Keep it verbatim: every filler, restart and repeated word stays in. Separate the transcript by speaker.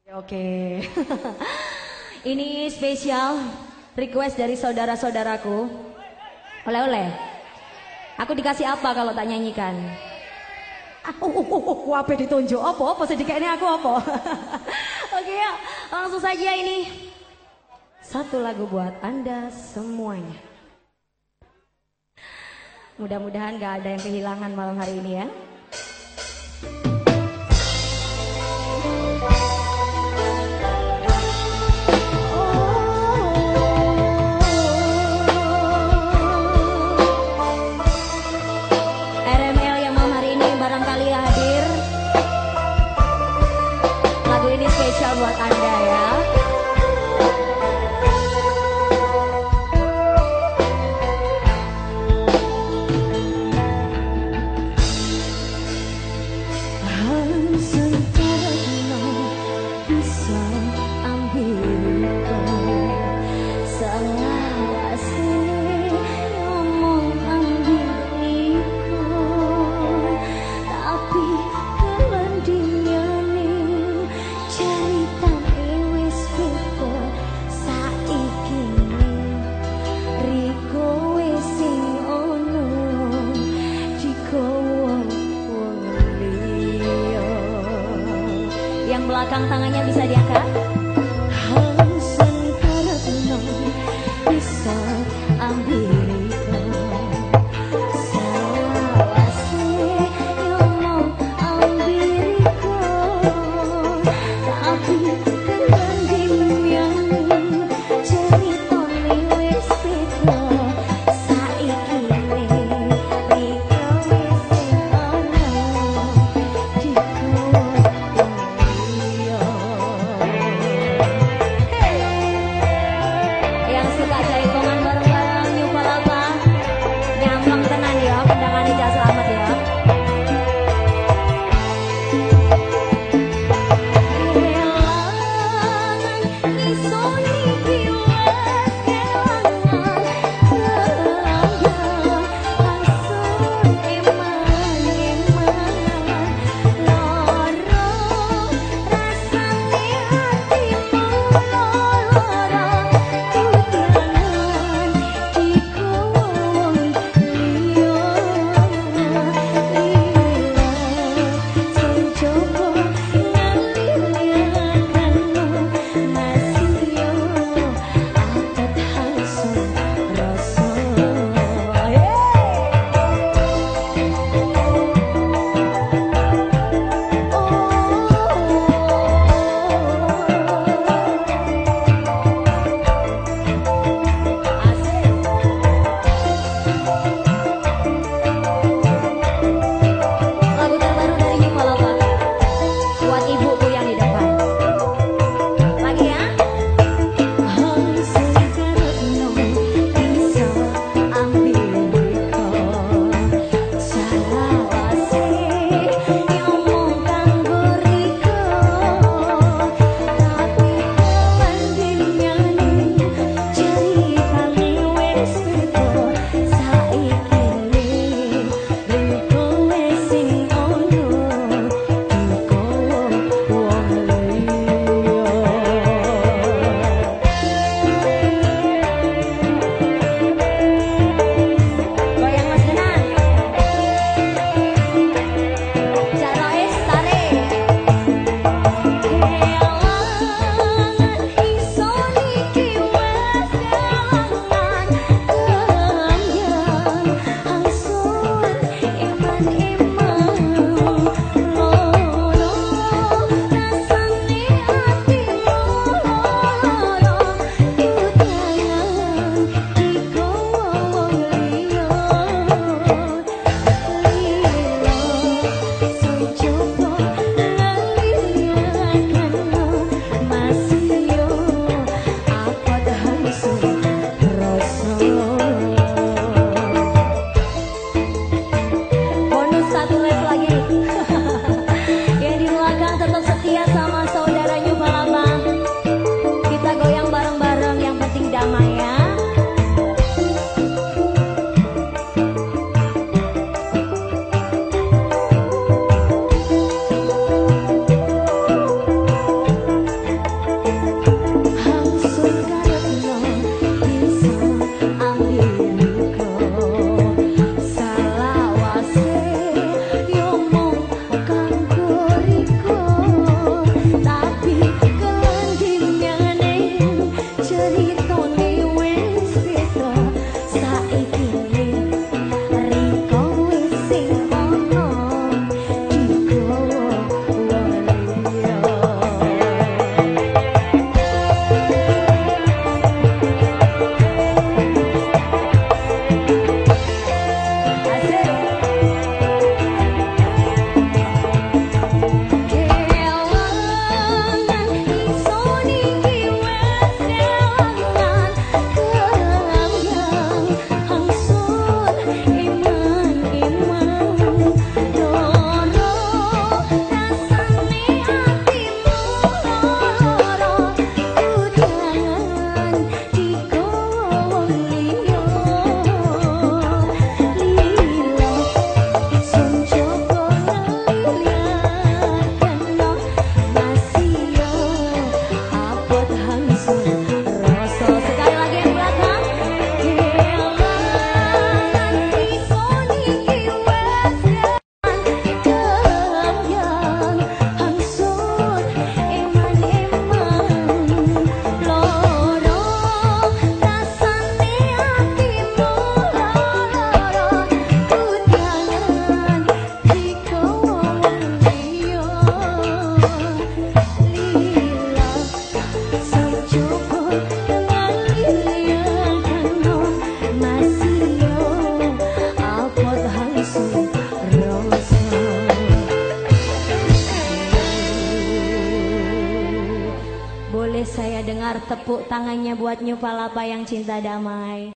Speaker 1: Oke. Ini spesial request dari saudara-saudaraku. Oleh-oleh. Aku dikasih apa kalau tak nyanyikan? Ah, oh, oh, oh, oh, apa ditunjuk? Apa? Apa sedikit ini aku apa? Oke ya, langsung saja ini. Satu lagu buat Anda semuanya. Mudah-mudahan gak ada yang kehilangan malam hari ini ya. Spesial buat Anda ya. Bisa ambil salah sih ngomong ambil ikon, tapi kelendinya nih cerita wis beda saiki riko wis sing ono dikowo wong liya. Yang belakang tangannya bisa diangkat. Hansen karena bisa ambil Boleh saya dengar tepuk tangannya buat New Palapa yang cinta damai.